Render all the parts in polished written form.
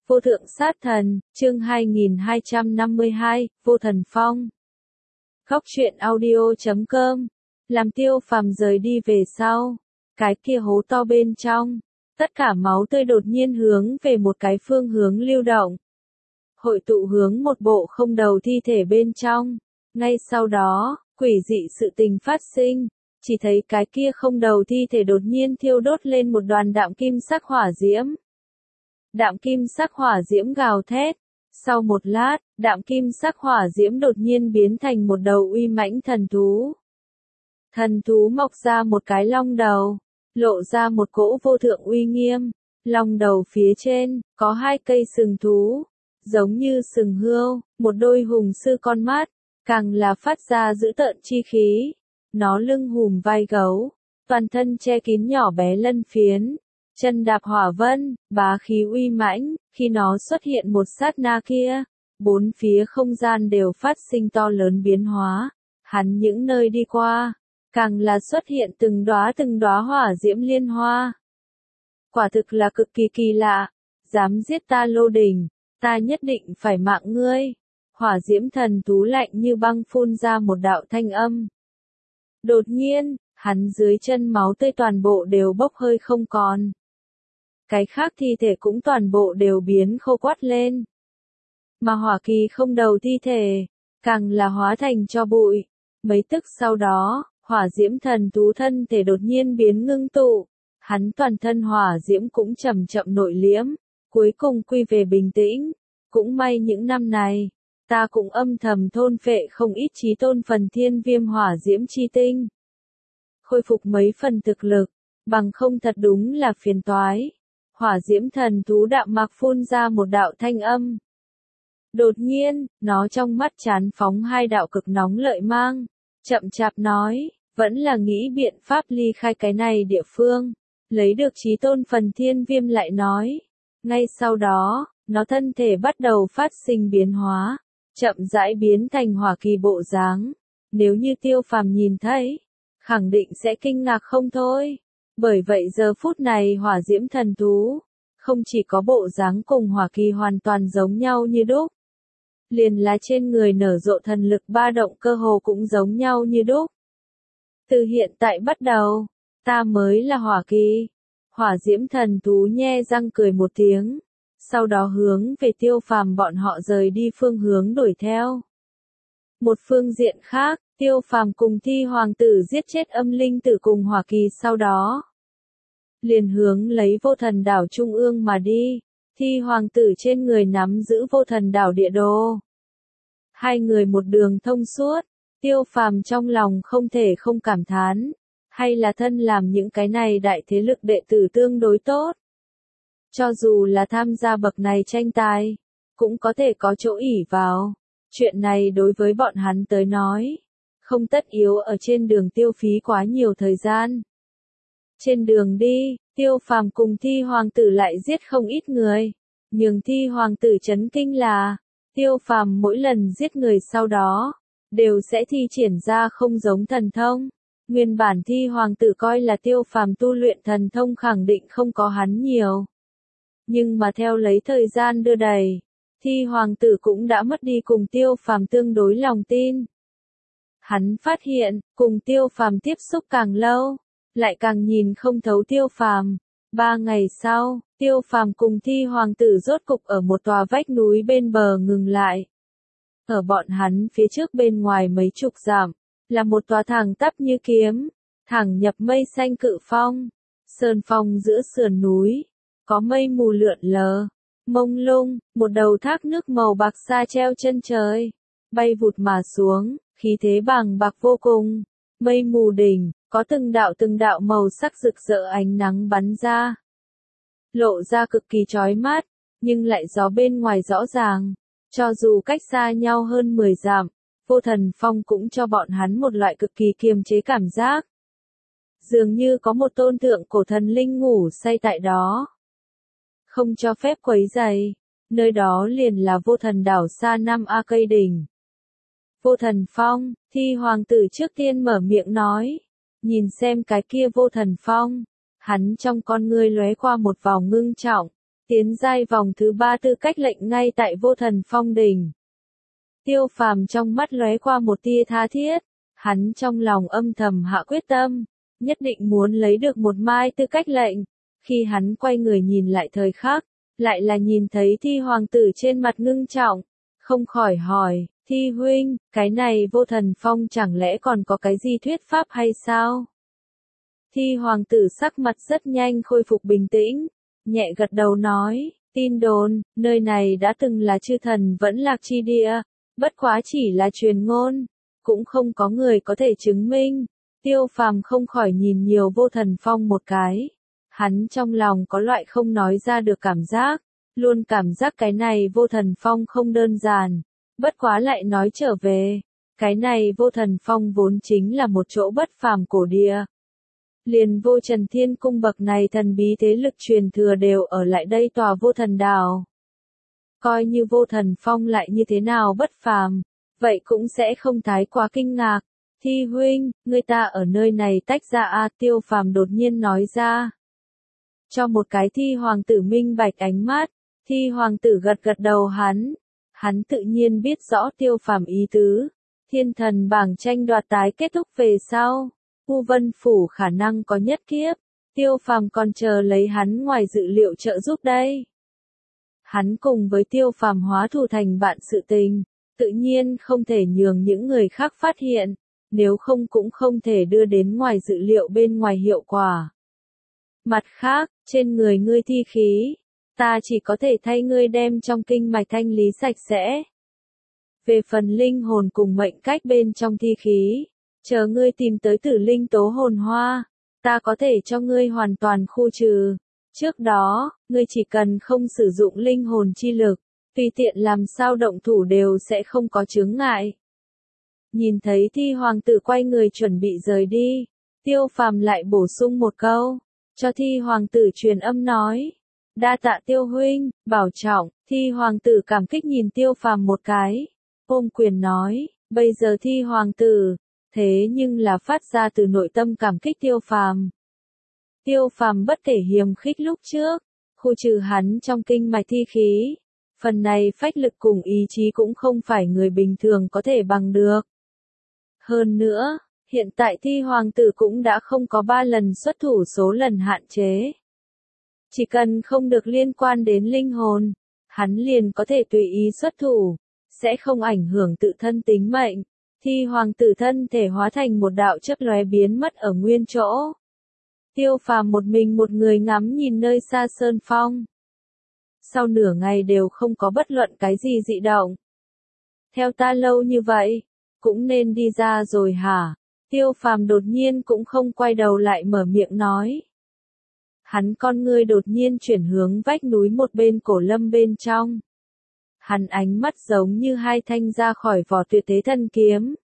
Vô thượng sát thần, chương 2252, Vô Thần Phong. Góc truyện audio.com. Làm Tiêu Phàm rời đi về sau, cái kia hố to bên trong, tất cả máu tươi đột nhiên hướng về một cái phương hướng lưu động. Hội tụ hướng một bộ không đầu thi thể bên trong. Ngay sau đó, quỷ dị sự tình phát sinh, chỉ thấy cái kia không đầu thi thể đột nhiên thiêu đốt lên một đoàn đạm kim sắc hỏa diễm. Đạm kim sắc hỏa diễm gào thét. Sau một lát, đạm kim sắc hỏa diễm đột nhiên biến thành một đầu uy mãnh thần thú. Thần thú mọc ra một cái long đầu, lộ ra một cỗ vô thượng uy nghiêm. Long đầu phía trên, có hai cây sừng thú, giống như sừng hươu, một đôi hùng sư con mắt, càng là phát ra dữ tợn chi khí. Nó lưng hùm vai gấu, toàn thân che kín nhỏ bé lân phiến. Chân đạp hỏa vân, bá khí uy mãnh, khi nó xuất hiện một sát na kia, bốn phía không gian đều phát sinh to lớn biến hóa. Hắn những nơi đi qua, càng là xuất hiện từng đóa hỏa diễm liên hoa. Quả thực là cực kỳ kỳ lạ, dám giết ta Lô Đình, ta nhất định phải mạng ngươi. Hỏa diễm thần thú lạnh như băng phun ra một đạo thanh âm. Đột nhiên, hắn dưới chân máu tươi toàn bộ đều bốc hơi không còn. Cái khác thi thể cũng toàn bộ đều biến khô quắt lên. Mà hỏa kỳ không đầu thi thể, càng là hóa thành tro bụi. Mấy tức sau đó, hỏa diễm thần thú thân thể đột nhiên biến ngưng tụ. Hắn toàn thân hỏa diễm cũng chậm chậm nội liễm, cuối cùng quy về bình tĩnh. Cũng may những năm này, ta cũng âm thầm thôn phệ không ít chí tôn phần thiên viêm hỏa diễm chi tinh. Khôi phục mấy phần thực lực, bằng không thật đúng là phiền toái. Hỏa diễm thần thú đạm mạc phun ra một đạo thanh âm. Đột nhiên, nó trong mắt chán phóng hai đạo cực nóng lợi mang, chậm chạp nói, vẫn là nghĩ biện pháp ly khai cái này địa phương, lấy được chí tôn phần thiên viêm lại nói. Ngay sau đó, nó thân thể bắt đầu phát sinh biến hóa, chậm rãi biến thành hỏa kỳ bộ dáng. Nếu như Tiêu Phàm nhìn thấy, khẳng định sẽ kinh ngạc không thôi. Bởi vậy giờ phút này hỏa diễm thần thú, không chỉ có bộ dáng cùng hỏa kỳ hoàn toàn giống nhau như đúc. Liền là trên người nở rộ thần lực ba động cơ hồ cũng giống nhau như đúc. Từ hiện tại bắt đầu, ta mới là hỏa kỳ. Hỏa diễm thần thú nhe răng cười một tiếng, sau đó hướng về Tiêu Phàm bọn họ rời đi phương hướng đuổi theo. Một phương diện khác, Tiêu Phàm cùng Thi Hoàng tử giết chết âm linh tử cùng hỏa kỳ sau đó. Liền hướng lấy vô thần đảo trung ương mà đi, Thi Hoàng tử trên người nắm giữ vô thần đảo địa đồ. Hai người một đường thông suốt, Tiêu Phàm trong lòng không thể không cảm thán, hay là thân làm những cái này đại thế lực đệ tử tương đối tốt. Cho dù là tham gia bậc này tranh tài, cũng có thể có chỗ ỷ vào. Chuyện này đối với bọn hắn tới nói, không tất yếu ở trên đường tiêu phí quá nhiều thời gian. Trên đường đi, Tiêu Phàm cùng Thi Hoàng tử lại giết không ít người. Nhưng Thi Hoàng tử chấn kinh là, Tiêu Phàm mỗi lần giết người sau đó, đều sẽ thi triển ra không giống thần thông. Nguyên bản Thi Hoàng tử coi là Tiêu Phàm tu luyện thần thông khẳng định không có hắn nhiều. Nhưng mà theo lấy thời gian đưa đẩy, Thi Hoàng tử cũng đã mất đi cùng Tiêu Phàm tương đối lòng tin. Hắn phát hiện, cùng Tiêu Phàm tiếp xúc càng lâu, lại càng nhìn không thấu Tiêu Phàm. 3 ngày sau, Tiêu Phàm cùng Thi Hoàng tử rốt cục ở một tòa vách núi bên bờ ngừng lại. Ở bọn hắn phía trước bên ngoài mấy chục dặm, là một tòa thẳng tắp như kiếm, thẳng nhập mây xanh cự phong. Sơn phong giữa sườn núi, có mây mù lượn lờ, mông lung, một đầu thác nước màu bạc xa treo chân trời, bay vụt mà xuống, khí thế bàng bạc vô cùng. Mây mù đỉnh, có từng đạo màu sắc rực rỡ ánh nắng bắn ra. Lộ ra cực kỳ chói mắt, nhưng lại gió bên ngoài rõ ràng. Cho dù cách xa nhau hơn 10 dặm, Vô Thần Phong cũng cho bọn hắn một loại cực kỳ kiềm chế cảm giác. Dường như có một tôn tượng cổ thần linh ngủ say tại đó. Không cho phép quấy rầy, nơi đó liền là Vô Thần đảo xa 5 A cây đỉnh. Vô Thần Phong, Thi Hoàng tử trước tiên mở miệng nói, nhìn xem cái kia Vô Thần Phong, hắn trong con ngươi lóe qua một vòng ngưng trọng, Tiến giai vòng thứ 3 tư cách lệnh ngay tại Vô Thần Phong đỉnh. Tiêu Phàm trong mắt lóe qua một tia tha thiết, hắn trong lòng âm thầm hạ quyết tâm, nhất định muốn lấy được một mai tư cách lệnh. Khi hắn quay người nhìn lại thời khắc, lại là nhìn thấy Thi hoàng tử trên mặt ngưng trọng, không khỏi hỏi, Thi huynh, cái này Vô Thần Phong chẳng lẽ còn có cái gì thuyết pháp hay sao? Thi hoàng tử sắc mặt rất nhanh khôi phục bình tĩnh, nhẹ gật đầu nói, tin đồn, nơi này đã từng là chư thần vẫn lạc chi địa, bất quá chỉ là truyền ngôn, cũng không có người có thể chứng minh. Tiêu Phàm không khỏi nhìn nhiều Vô Thần Phong một cái, hắn trong lòng có loại không nói ra được cảm giác, luôn cảm giác cái này Vô Thần Phong không đơn giản, bất quá lại nói trở về, cái này Vô Thần Phong vốn chính là một chỗ bất phàm cổ địa. Liền Vô Trần Thiên Cung bậc này thần bí thế lực truyền thừa đều ở lại đây tòa Vô Thần Đảo. Coi như Vô Thần Phong lại như thế nào bất phàm, vậy cũng sẽ không thái quá kinh ngạc. Thi huynh, người ta ở nơi này tách ra a, Tiêu Phàm đột nhiên nói ra. Cho một cái Thi hoàng tử minh bạch ánh mắt, Thi hoàng tử gật gật đầu hắn tự nhiên biết rõ Tiêu Phàm ý tứ. Thiên thần bảng tranh đoạt tái kết thúc về sau, U Vân Phủ khả năng có nhất kiếp, Tiêu Phàm còn chờ lấy hắn ngoài dự liệu trợ giúp đây. Hắn cùng với Tiêu Phàm hóa thù thành bạn sự tình, tự nhiên không thể nhường những người khác phát hiện, nếu không cũng không thể đưa đến ngoài dự liệu bên ngoài hiệu quả. Mặt khác, trên người ngươi thi khí, ta chỉ có thể thay ngươi đem trong kinh mạch thanh lý sạch sẽ. Về phần linh hồn cùng mệnh cách bên trong thi khí, chờ ngươi tìm tới Tử Linh Tố Hồn Hoa, ta có thể cho ngươi hoàn toàn khu trừ. Trước đó, ngươi chỉ cần không sử dụng linh hồn chi lực, tùy tiện làm sao động thủ đều sẽ không có chướng ngại. Nhìn thấy Thi hoàng tử quay người chuẩn bị rời đi, Tiêu Phàm lại bổ sung một câu, cho Thi hoàng tử truyền âm nói, đa tạ Tiêu huynh, bảo trọng. Thi hoàng tử cảm kích nhìn Tiêu Phàm một cái, ôm quyền nói, bây giờ Thi hoàng tử, thế nhưng là phát ra từ nội tâm cảm kích Tiêu Phàm. Tiêu Phàm bất kể hiềm khích lúc trước, khu trừ hắn trong kinh mạch thi khí, phần này phách lực cùng ý chí cũng không phải người bình thường có thể bằng được. Hơn nữa, hiện tại Thi hoàng tử cũng đã không có 3 lần xuất thủ số lần hạn chế. Chỉ cần không được liên quan đến linh hồn, hắn liền có thể tùy ý xuất thủ, sẽ không ảnh hưởng tự thân tính mệnh. Thi hoàng tử thân thể hóa thành một đạo chớp lóe biến mất ở nguyên chỗ. Tiêu Phàm một mình một người ngắm nhìn nơi xa sơn phong. Sau nửa ngày đều không có bất luận cái gì dị động. Theo ta lâu như vậy, cũng nên đi ra rồi hả? Tiêu Phàm đột nhiên cũng không quay đầu lại mở miệng nói. Hắn con ngươi đột nhiên chuyển hướng vách núi một bên Cổ Lâm bên trong. Hắn ánh mắt giống như hai thanh ra khỏi vỏ tuyệt thế thần kiếm.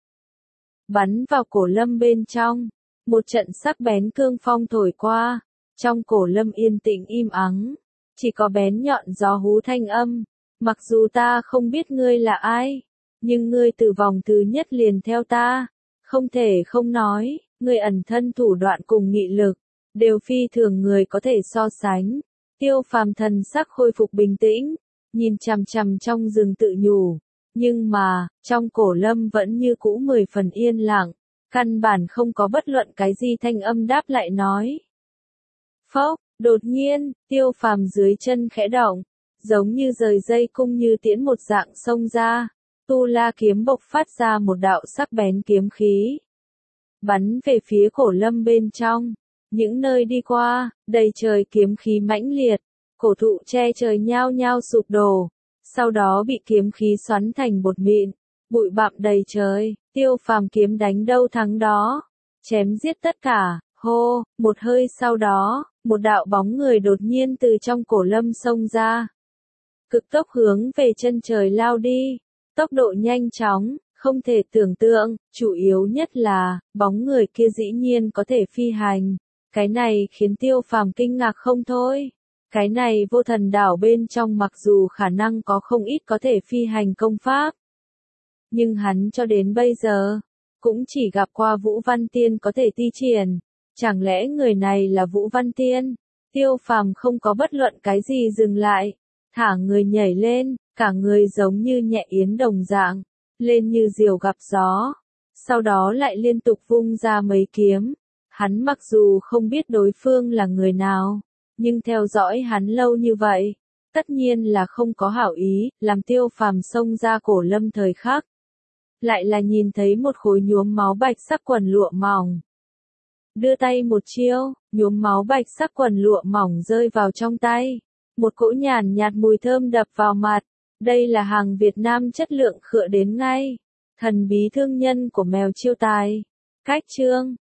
Bắn vào Cổ Lâm bên trong, một trận sắc bén cương phong thổi qua, trong Cổ Lâm yên tĩnh im ắng, chỉ có bén nhọn gió hú thanh âm, mặc dù ta không biết ngươi là ai, nhưng ngươi từ vòng thứ nhất liền theo ta, không thể không nói, ngươi ẩn thân thủ đoạn cùng nghị lực, đều phi thường người có thể so sánh. Tiêu Phàm thần sắc khôi phục bình tĩnh, nhìn chằm chằm trong rừng tự nhủ, nhưng mà, trong Cổ Lâm vẫn như cũ 10 phần yên lặng, căn bản không có bất luận cái gì thanh âm đáp lại nói. Phốc, đột nhiên, Tiêu Phàm dưới chân khẽ động, giống như rời dây cung như tiễn một dạng xông ra, Tu La kiếm bộc phát ra một đạo sắc bén kiếm khí, bắn về phía Cổ Lâm bên trong. Những nơi đi qua, đầy trời kiếm khí mãnh liệt, cổ thụ che trời nhao nhao sụp đổ, sau đó bị kiếm khí xoắn thành bột mịn, bụi bặm đầy trời. Tiêu Phàm kiếm đánh đâu thắng đó, chém giết tất cả. Hô, một hơi sau đó, một đạo bóng người đột nhiên từ trong Cổ Lâm xông ra, cực tốc hướng về chân trời lao đi, tốc độ nhanh chóng, không thể tưởng tượng, chủ yếu nhất là, bóng người kia dĩ nhiên có thể phi hành. Cái này khiến Tiêu Phàm kinh ngạc không thôi. Cái này Vô Thần đảo bên trong mặc dù khả năng có không ít có thể phi hành công pháp, nhưng hắn cho đến bây giờ, cũng chỉ gặp qua Vũ Văn Tiên có thể thi triển. Chẳng lẽ người này là Vũ Văn Tiên? Tiêu Phàm không có bất luận cái gì dừng lại, thả người nhảy lên, cả người giống như nhẹ yến đồng dạng, lên như diều gặp gió. Sau đó lại liên tục vung ra mấy kiếm. Hắn mặc dù không biết đối phương là người nào, nhưng theo dõi hắn lâu như vậy, tất nhiên là không có hảo ý, làm Tiêu Phàm xông ra cổ lâm thời khắc. Lại là nhìn thấy một khối nhuốm máu bạch sắc quần lụa mỏng. Đưa tay một chiêu, nhuốm máu bạch sắc quần lụa mỏng rơi vào trong tay. Một cỗ nhàn nhạt mùi thơm đập vào mặt. Đây là hàng Việt Nam chất lượng khựa đến ngay. Thần bí thương nhân của mèo chiêu tài. Cách chương